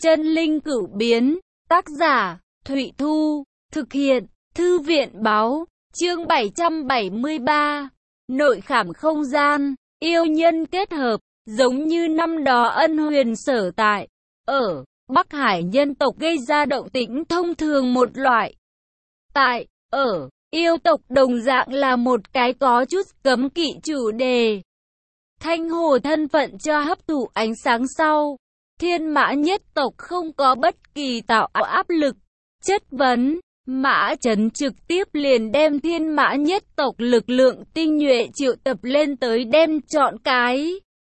Chân linh cửu biến, tác giả, Thụy Thu, thực hiện, Thư viện báo, chương 773, nội khảm không gian, yêu nhân kết hợp, giống như năm đó Ân Huyền sở tại, ở Bắc Hải nhân tộc gây ra động tĩnh thông thường một loại. Tại, ở, yêu tộc đồng dạng là một cái có chút cấm kỵ chủ đề. Thanh hồ thân phận cho hấp thụ ánh sáng sau. Thiên mã nhất tộc không có bất kỳ tạo áp lực, chất vấn. Mã Chấn trực tiếp liền đem thiên mã nhất tộc lực lượng tinh nhuệ triệu tập lên tới đem chọn cái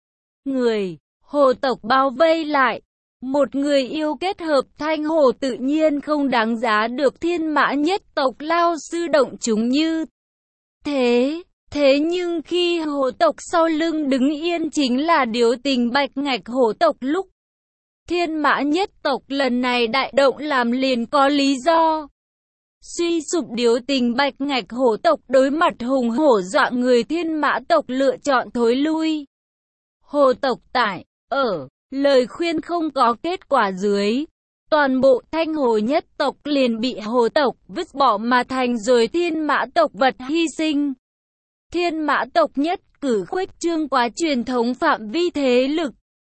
người hồ tộc bao vây lại. Một người yêu kết hợp thanh hồ tự nhiên không đáng giá được thiên mã nhất tộc lao sư động chúng như thế. Thế nhưng khi hồ tộc sau lưng đứng yên chính là Điếu Tình Bạch Ngạch hồ tộc lúc thiên mã nhất tộc lần này đại động làm liền có lý do. Suy sụp Điếu Tình Bạch Ngạch hổ tộc đối mặt hùng hổ dọa người thiên mã tộc lựa chọn thối lui. Hồ tộc tại, ở, lời khuyên không có kết quả dưới. Toàn bộ thanh hồ nhất tộc liền bị hồ tộc vứt bỏ mà thành rồi thiên mã tộc vật hy sinh. Thiên mã tộc nhất cử khuếch trương quá truyền thống phạm vi thế lực.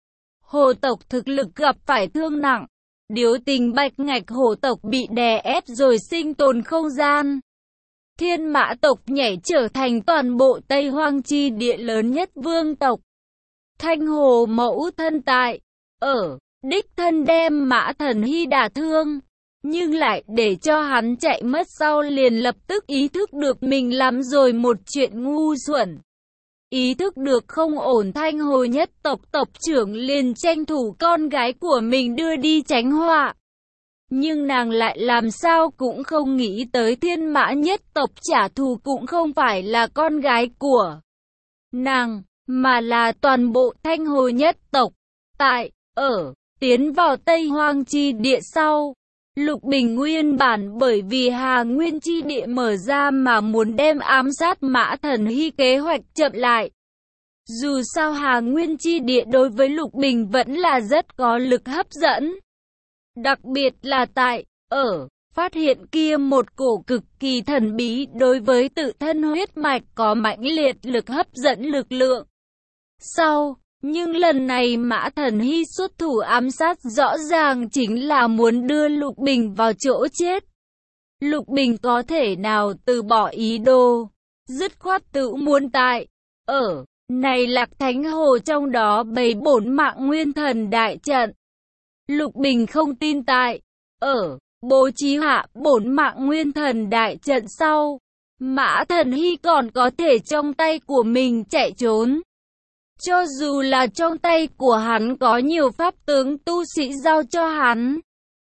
Hồ tộc thực lực gặp phải thương nặng. Điếu Tình Bạch Ngạch hổ tộc bị đè ép rồi sinh tồn không gian. Thiên mã tộc nhảy trở thành toàn bộ Tây Hoang chi địa lớn nhất vương tộc. Thanh hồ mẫu thân tại, ở, đích thân đem Mã Thần Hy đả thương. Nhưng lại để cho hắn chạy mất sau liền lập tức ý thức được mình làm rồi một chuyện ngu xuẩn. Ý thức được không ổn thanh hồ nhất tộc tộc trưởng liền tranh thủ con gái của mình đưa đi tránh họa. Nhưng nàng lại làm sao cũng không nghĩ tới thiên mã nhất tộc trả thù cũng không phải là con gái của nàng, mà là toàn bộ thanh hồ nhất tộc. Tại, ở, tiến vào Tây Hoang chi địa sau. Lục Bình nguyên bản bởi vì Hà Nguyên chi địa mở ra mà muốn đem ám sát Mã Thần Hy kế hoạch chậm lại. Dù sao Hà Nguyên chi địa đối với Lục Bình vẫn là rất có lực hấp dẫn. Đặc biệt là tại, ở, phát hiện kia một cổ cực kỳ thần bí đối với tự thân huyết mạch có mãnh liệt lực hấp dẫn lực lượng. Sau, nhưng lần này Mã Thần Hy xuất thủ ám sát rõ ràng chính là muốn đưa Lục Bình vào chỗ chết. Lục Bình có thể nào từ bỏ ý đồ, dứt khoát tự muốn tại, ở, này Lạc Thánh Hồ trong đó bày bổn mạng nguyên thần đại trận. Lục Bình không tin tại, ở, bố trí hạ bổn mạng nguyên thần đại trận sau. Mã Thần Hy còn có thể trong tay của mình chạy trốn. Cho dù là trong tay của hắn có nhiều pháp tướng tu sĩ giao cho hắn.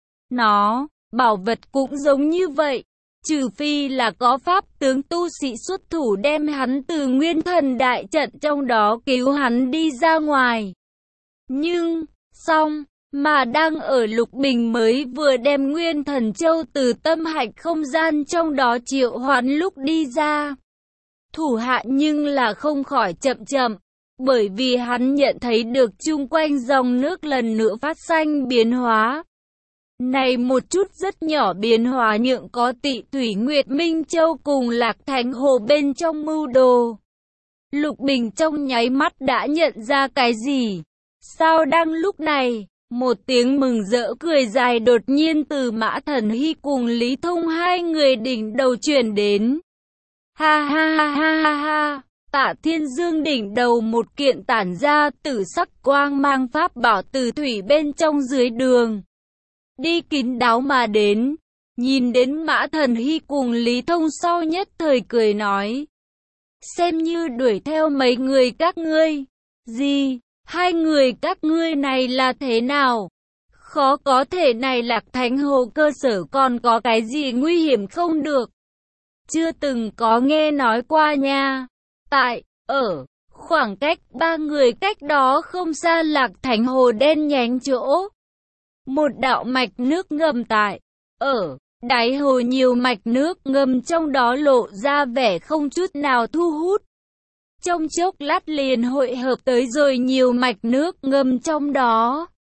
Bảo vật cũng giống như vậy. Trừ phi là có pháp tướng tu sĩ xuất thủ đem hắn từ nguyên thần đại trận trong đó cứu hắn đi ra ngoài. Nhưng, mà đang ở Lục Bình mới vừa đem nguyên thần châu từ tâm hạch không gian trong đó triệu hoán lúc đi ra. Thủ hạ nhưng là không khỏi chậm. Bởi vì hắn nhận thấy được chung quanh dòng nước lần nữa phát sinh biến hóa. Này một chút rất nhỏ biến hóa nhượng có Tị Thủy Nguyệt Minh Châu cùng Lạc Thánh Hồ bên trong mưu đồ. Lục Bình trong nháy mắt đã nhận ra cái gì? Sao đang lúc này, một tiếng mừng rỡ cười dài đột nhiên từ Mã Thần Hy cùng Lý Thông hai người đỉnh đầu truyền đến. Ha ha ha ha ha ha. Tạ Thiên Dương đỉnh đầu một kiện tản ra tử sắc quang mang pháp bảo từ thủy bên trong dưới đường. Đi kín đáo mà đến, nhìn đến Mã Thần Hy cùng Lý Thông sau nhất thời cười nói. Xem như đuổi theo mấy người các ngươi. Gì, hai người các ngươi này là thế nào? Khó có thể này Lạc Thánh Hồ cơ sở còn có cái gì nguy hiểm không được? Chưa từng có nghe nói qua nha. Tại, ở, khoảng cách ba người cách đó không xa Lạc Thánh Hồ đen nhánh chỗ. Một đạo mạch nước ngầm tại, ở, đáy hồ nhiều mạch nước ngầm trong đó lộ ra vẻ không chút nào thu hút. Trong chốc lát liền hội hợp tới rồi nhiều mạch nước ngầm trong đó.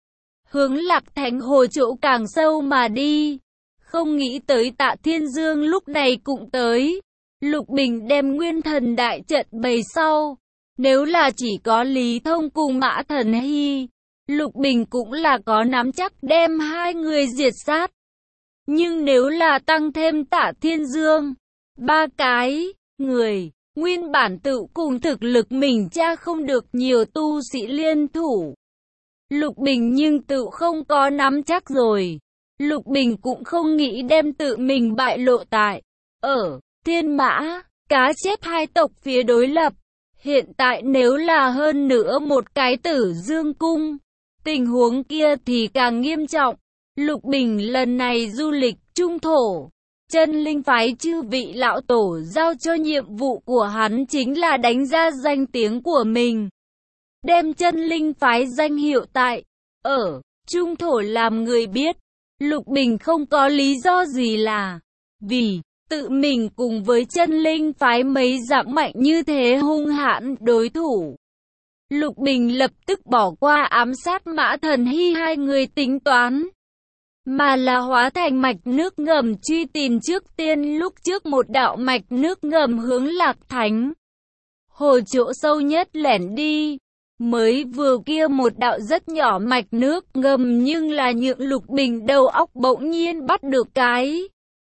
hướng Lạc Thánh Hồ chỗ càng sâu mà đi. Không nghĩ tới Tạ Thiên Dương lúc này cũng tới. Lục Bình đem nguyên thần đại trận bày sau. Nếu là chỉ có Lý Thông cùng Mã Thần Hy, Lục Bình cũng là có nắm chắc đem hai người diệt sát. Nhưng nếu là tăng thêm Tạ Thiên Dương, ba cái người, nguyên bản tự cùng thực lực mình cha không được nhiều tu sĩ liên thủ. Lục Bình nhưng tự không có nắm chắc rồi. Lục Bình cũng không nghĩ đem tự mình bại lộ tại ở Thiên Mã, Cá Chép hai tộc phía đối lập. Hiện tại nếu là hơn nữa một cái Tử Dương Cung, tình huống kia thì càng nghiêm trọng. Lục Bình lần này du lịch trung thổ, Chân Linh phái chư vị lão tổ giao cho nhiệm vụ của hắn chính là đánh ra danh tiếng của mình. Đem Chân Linh phái danh hiệu tại ở trung thổ làm người biết. Lục Bình không có lý do gì là vì tự mình cùng với Chân Linh phái mấy dặm mạnh như thế hung hãn đối thủ. Lục Bình lập tức bỏ qua ám sát Mã Thần Hy hai người tính toán, mà là hóa thành mạch nước ngầm truy tìm trước tiên lúc trước một đạo mạch nước ngầm hướng Lạc Thánh Hồ chỗ sâu nhất lẻn đi. Mới vừa kia một đạo rất nhỏ mạch nước ngầm nhưng là nhượng Lục Bình đầu óc bỗng nhiên bắt được cái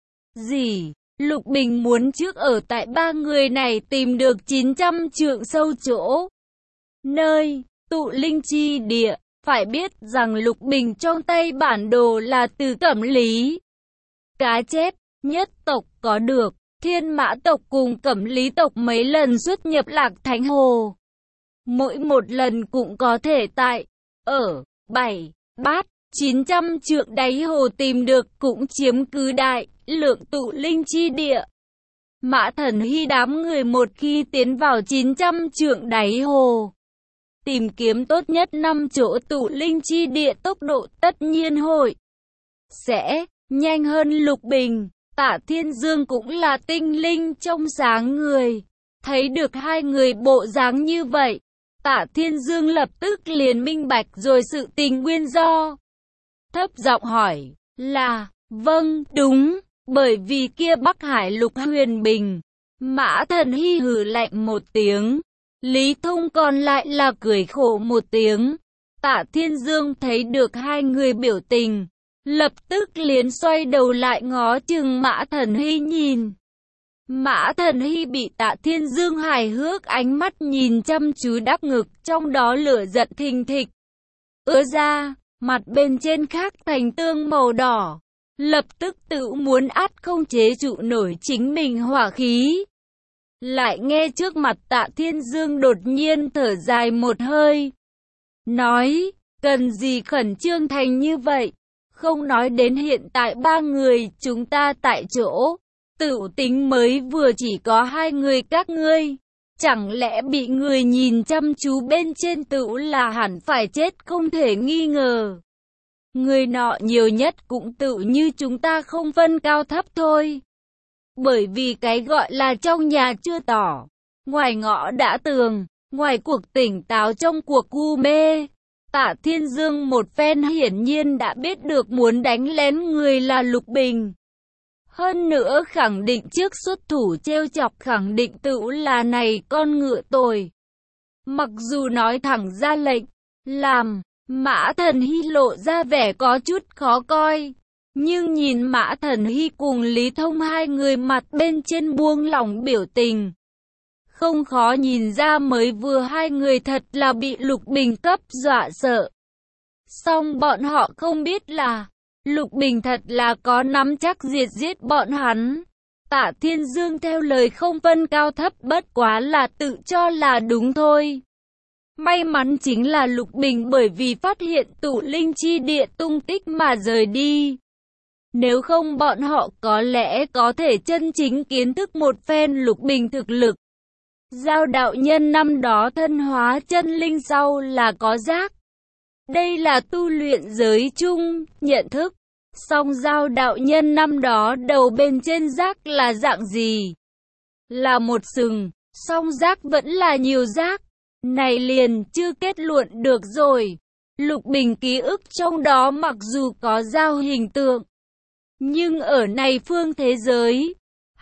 gì? Lục Bình muốn trước ở tại ba người này tìm được 900 trượng sâu chỗ nơi tụ linh chi địa. Phải biết rằng Lục Bình trong tay bản đồ là từ Cẩm Lý, Cá Chép nhất tộc có được. Thiên Mã tộc cùng Cẩm Lý tộc mấy lần xuất nhập Lạc Thánh Hồ. Mỗi một lần cũng có thể tại ở 7, 900 trượng đáy hồ tìm được, cũng chiếm cứ đại lượng tụ linh chi địa. Mã Thần Hy đám người một khi tiến vào 900 trượng đáy hồ, tìm kiếm tốt nhất 5 chỗ tụ linh chi địa, tốc độ tất nhiên hội sẽ nhanh hơn Lục Bình. Tạ Thiên Dương cũng là tinh linh trong sáng người, thấy được hai người bộ dáng như vậy, Tạ Thiên Dương lập tức liền minh bạch rồi sự tình nguyên do. Thấp giọng hỏi, là, vâng, đúng, bởi vì kia Bắc Hải Lục Huyền Bình. Mã Thần Hy hừ lạnh một tiếng, Lý Thông còn lại là cười khổ một tiếng. Tạ Thiên Dương thấy được hai người biểu tình, lập tức liền xoay đầu lại ngó chừng Mã Thần Hy nhìn. Mã Thần Hy bị Tạ Thiên Dương hài hước ánh mắt nhìn chăm chú đắp ngực, trong đó lửa giận thình thịch ứa ra, mặt bên trên khác thành tương màu đỏ, lập tức tự muốn át không chế trụ nổi chính mình hỏa khí. Lại nghe trước mặt Tạ Thiên Dương đột nhiên thở dài một hơi, nói, cần gì khẩn trương thành như vậy, không nói đến hiện tại ba người chúng ta tại chỗ. Tựu tính mới vừa chỉ có hai người các ngươi, chẳng lẽ bị người nhìn chăm chú bên trên tựu là hẳn phải chết không thể nghi ngờ. Người nọ nhiều nhất cũng tựu như chúng ta không phân cao thấp thôi. Bởi vì cái gọi là trong nhà chưa tỏ, ngoài ngõ đã tường, ngoài cuộc tỉnh táo trong cuộc u mê. Tạ Thiên Dương một phen hiển nhiên đã biết được muốn đánh lén người là Lục Bình. Hơn nữa khẳng định trước xuất thủ trêu chọc, khẳng định tựu là này con ngựa tồi. Mặc dù nói thẳng ra lệnh, làm Mã Thần Hy lộ ra vẻ có chút khó coi, nhưng nhìn Mã Thần Hy cùng Lý Thông hai người mặt bên trên buông lỏng biểu tình, không khó nhìn ra mới vừa hai người thật là bị Lục Bình cấp dọa sợ. Song bọn họ không biết là Lục Bình thật là có nắm chắc giết bọn hắn. Tạ Thiên Dương theo lời không phân cao thấp, bất quá là tự cho là đúng thôi. May mắn chính là Lục Bình bởi vì phát hiện tụ linh chi địa tung tích mà rời đi. Nếu không bọn họ có lẽ có thể chân chính kiến thức một phen Lục Bình thực lực. Giao đạo nhân năm đó thân hóa chân linh sau là có giác. Đây là tu luyện giới chung, nhận thức. Song Giao đạo nhân năm đó đầu bên trên giác là dạng gì? Là một sừng, song giác vẫn là nhiều giác. Này liền chưa kết luận được rồi. Lục Bình ký ức trong đó mặc dù có dao hình tượng, nhưng ở này phương thế giới,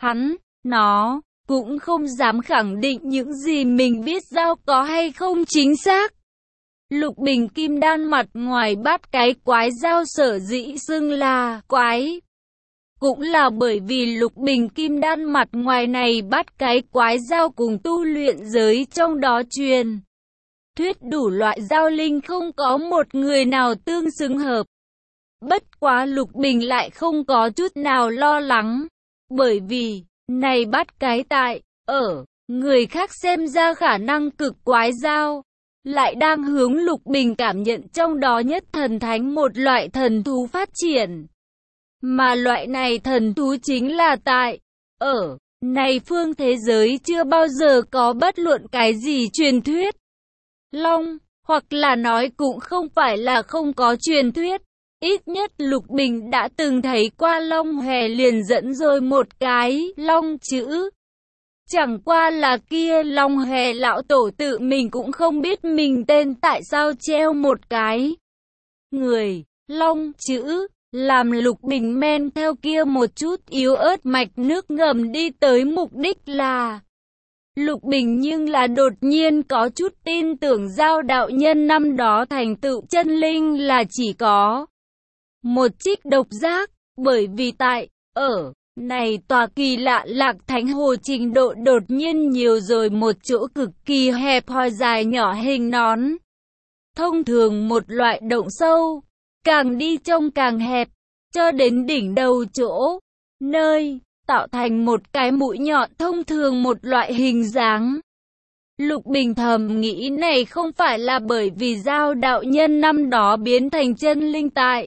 nó cũng không dám khẳng định những gì mình biết dao có hay không chính xác. Lục Bình kim đan mặt ngoài bắt cái quái dao sở dĩ xưng là quái, cũng là bởi vì Lục Bình kim đan mặt ngoài này bắt cái quái dao cùng tu luyện giới trong đó truyền thuyết đủ loại dao linh không có một người nào tương xứng hợp. Bất quá Lục Bình lại không có chút nào lo lắng, bởi vì này bắt cái tại người khác xem ra khả năng cực quái dao, lại đang hướng Lục Bình cảm nhận trong đó nhất thần thánh một loại thần thú phát triển. Mà loại này thần thú chính là tại này phương thế giới chưa bao giờ có bất luận cái gì truyền thuyết. Long, hoặc là nói cũng không phải là không có truyền thuyết, ít nhất Lục Bình đã từng thấy qua Long Hòe liền dẫn rồi một cái Long chữ. Chẳng qua là kia Long Hòe lão tổ tự mình cũng không biết mình tên tại sao treo một cái người Long chữ, làm Lục Bình men theo kia một chút yếu ớt mạch nước ngầm đi tới mục đích là Lục Bình, nhưng là đột nhiên có chút tin tưởng Giao đạo nhân năm đó thành tựu chân linh là chỉ có một trích độc giác, bởi vì tại này tòa kỳ lạ Lạc Thánh Hồ trình độ đột nhiên nhiều rồi một chỗ cực kỳ hẹp hòi dài nhỏ hình nón. Thông thường một loại động sâu, càng đi trông càng hẹp, cho đến đỉnh đầu chỗ, nơi tạo thành một cái mũi nhọn thông thường một loại hình dáng. Lục Bình thầm nghĩ này không phải là bởi vì Giao đạo nhân năm đó biến thành chân linh tại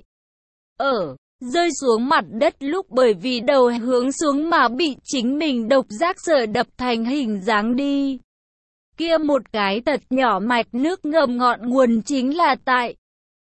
rơi xuống mặt đất lúc bởi vì đầu hướng xuống mà bị chính mình độc giác sở đập thành hình dáng đi. Kia một cái thật nhỏ mạch nước ngầm ngọn nguồn chính là tại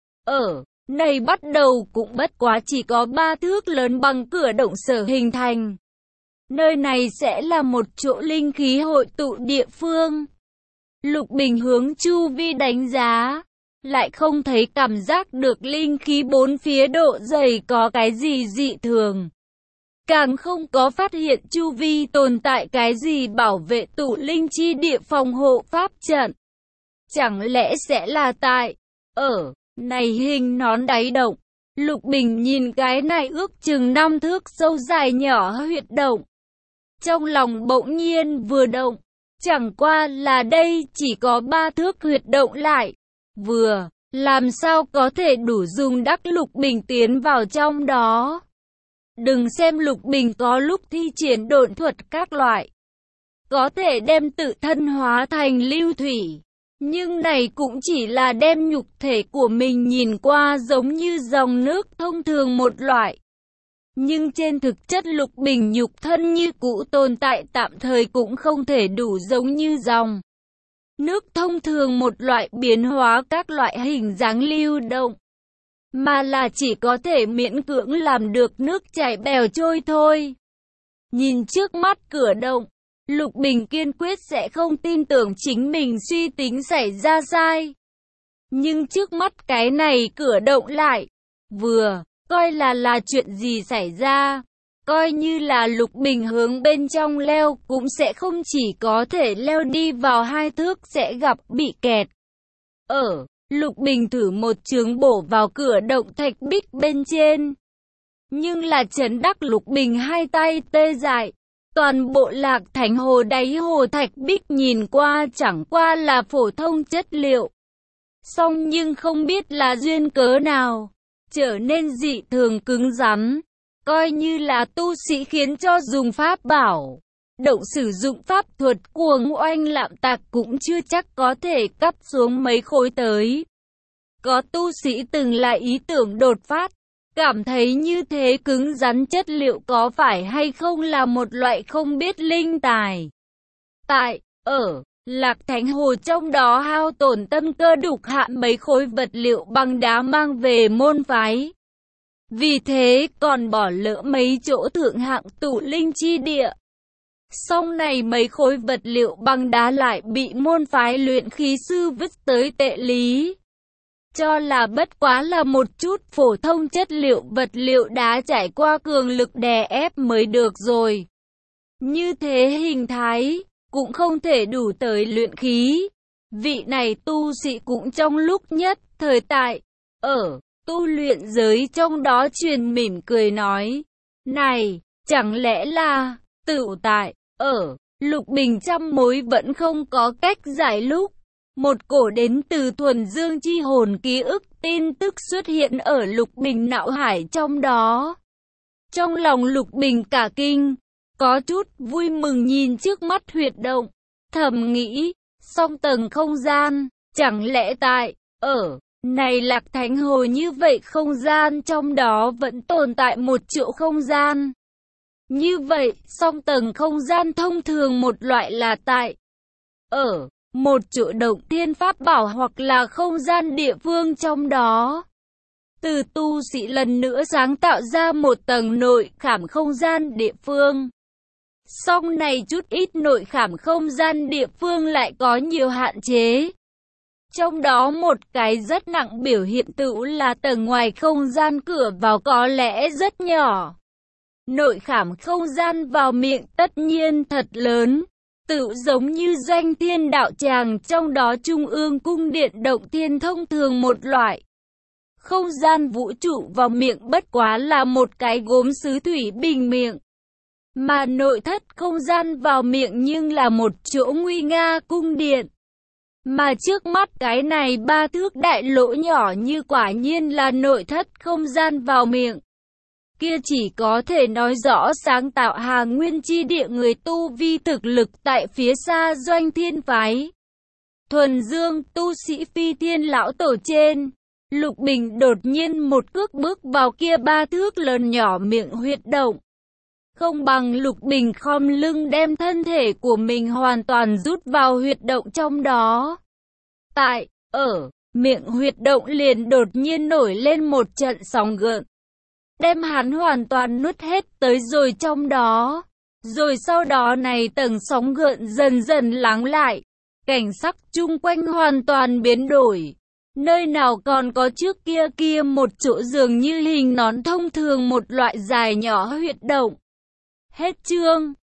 này bắt đầu cũng bất quá chỉ có 3 thước lớn bằng cửa động sở hình thành. Nơi này sẽ là một chỗ linh khí hội tụ địa phương. Lục Bình hướng chu vi đánh giá, lại không thấy cảm giác được linh khí bốn phía độ dày có cái gì dị thường. Càng không có phát hiện chu vi tồn tại cái gì bảo vệ tụ linh chi địa phòng hộ pháp trận. Chẳng lẽ sẽ là tại này hình nón đáy động? Lục Bình nhìn cái này ước chừng 5 thước sâu dài nhỏ huyệt động, trong lòng bỗng nhiên vừa động. Chẳng qua là đây chỉ có 3 thước huyệt động lại, vừa làm sao có thể đủ dùng đắc Lục Bình tiến vào trong đó. Đừng xem Lục Bình có lúc thi triển độn thuật các loại, có thể đem tự thân hóa thành lưu thủy, nhưng này cũng chỉ là đem nhục thể của mình nhìn qua giống như dòng nước thông thường một loại. Nhưng trên thực chất Lục Bình nhục thân như cũ tồn tại tạm thời cũng không thể đủ giống như dòng nước thông thường một loại biến hóa các loại hình dáng lưu động, mà là chỉ có thể miễn cưỡng làm được nước chảy bèo trôi thôi. Nhìn trước mắt cửa động, Lục Bình kiên quyết sẽ không tin tưởng chính mình suy tính xảy ra sai. Nhưng trước mắt cái này cửa động lại, vừa coi là chuyện gì xảy ra. Coi như là Lục Bình hướng bên trong leo cũng sẽ không chỉ có thể leo đi vào 2 thước sẽ gặp bị kẹt. Lục Bình thử một chướng bổ vào cửa động thạch bích bên trên. Nhưng là chấn đắc Lục Bình hai tay tê dại. Toàn bộ Lạc Thánh Hồ đáy hồ thạch bích nhìn qua chẳng qua là phổ thông chất liệu. Song nhưng không biết là duyên cớ nào, trở nên dị thường cứng rắn. Coi như là tu sĩ khiến cho dùng pháp bảo, động sử dụng pháp thuật cuồng oanh lạm tạc cũng chưa chắc có thể cắt xuống mấy khối tới. Có tu sĩ từng là ý tưởng đột phát, cảm thấy như thế cứng rắn chất liệu có phải hay không là một loại không biết linh tài. Tại, Lạc Thánh Hồ trong đó hao tổn tâm cơ đục hạ mấy khối vật liệu bằng đá mang về môn phái. Vì thế còn bỏ lỡ mấy chỗ thượng hạng tụ linh chi địa. Song này mấy khối vật liệu bằng đá lại bị môn phái luyện khí sư vứt tới tệ lý. cho là bất quá là một chút phổ thông chất liệu vật liệu đá trải qua cường lực đè ép mới được rồi. Như thế hình thái, cũng không thể đủ tới luyện khí. Vị này tu sĩ cũng trong lúc nhất thời tại, ở tu luyện giới trong đó truyền mỉm cười nói, này, chẳng lẽ là, tựu tại, ở, Lục Bình trăm mối vẫn không có cách giải lúc. Một cổ đến từ thuần dương chi hồn ký ức tin tức xuất hiện ở Lục Bình não hải trong đó. Trong lòng Lục Bình cả kinh, có chút vui mừng nhìn trước mắt huyệt động, thầm nghĩ, song tầng không gian, chẳng lẽ tại, ở, này Lạc Thánh Hồ như vậy không gian trong đó vẫn tồn tại một chỗ không gian. Như vậy, song tầng không gian thông thường một loại là tại, ở, một chỗ động thiên pháp bảo hoặc là không gian địa phương trong đó. Từ tu sĩ lần nữa sáng tạo ra một tầng nội khảm không gian địa phương. Song này chút ít nội khảm không gian địa phương lại có nhiều hạn chế. Trong đó một cái rất nặng biểu hiện tựu là tầng ngoài không gian cửa vào có lẽ rất nhỏ. Nội khảm không gian vào miệng tất nhiên thật lớn, tựu giống như Doanh Thiên đạo tràng trong đó trung ương cung điện động thiên thông thường một loại. Không gian vũ trụ vào miệng bất quá là một cái gốm sứ thủy bình miệng. Mà nội thất không gian vào miệng nhưng là một chỗ nguy nga cung điện. Mà trước mắt cái này 3 thước đại lỗ nhỏ như quả nhiên là nội thất không gian vào miệng. Kia chỉ có thể nói rõ sáng tạo Hà Nguyên chi địa người tu vi thực lực tại phía xa Doanh Thiên phái. Thuần Dương tu sĩ Phi Thiên lão tổ trên. Lục Bình đột nhiên một cước bước vào kia 3 thước lớn nhỏ miệng huyệt động. Không bằng Lục Bình khom lưng đem thân thể của mình hoàn toàn rút vào huyệt động trong đó. Tại, ở, miệng huyệt động liền đột nhiên nổi lên một trận sóng gợn. Đem hắn hoàn toàn nuốt hết tới rồi trong đó. Rồi sau đó này tầng sóng gợn dần dần lắng lại. Cảnh sắc chung quanh hoàn toàn biến đổi. Nơi nào còn có trước kia một chỗ dường như hình nón thông thường một loại dài nhỏ huyệt động. Hết chương.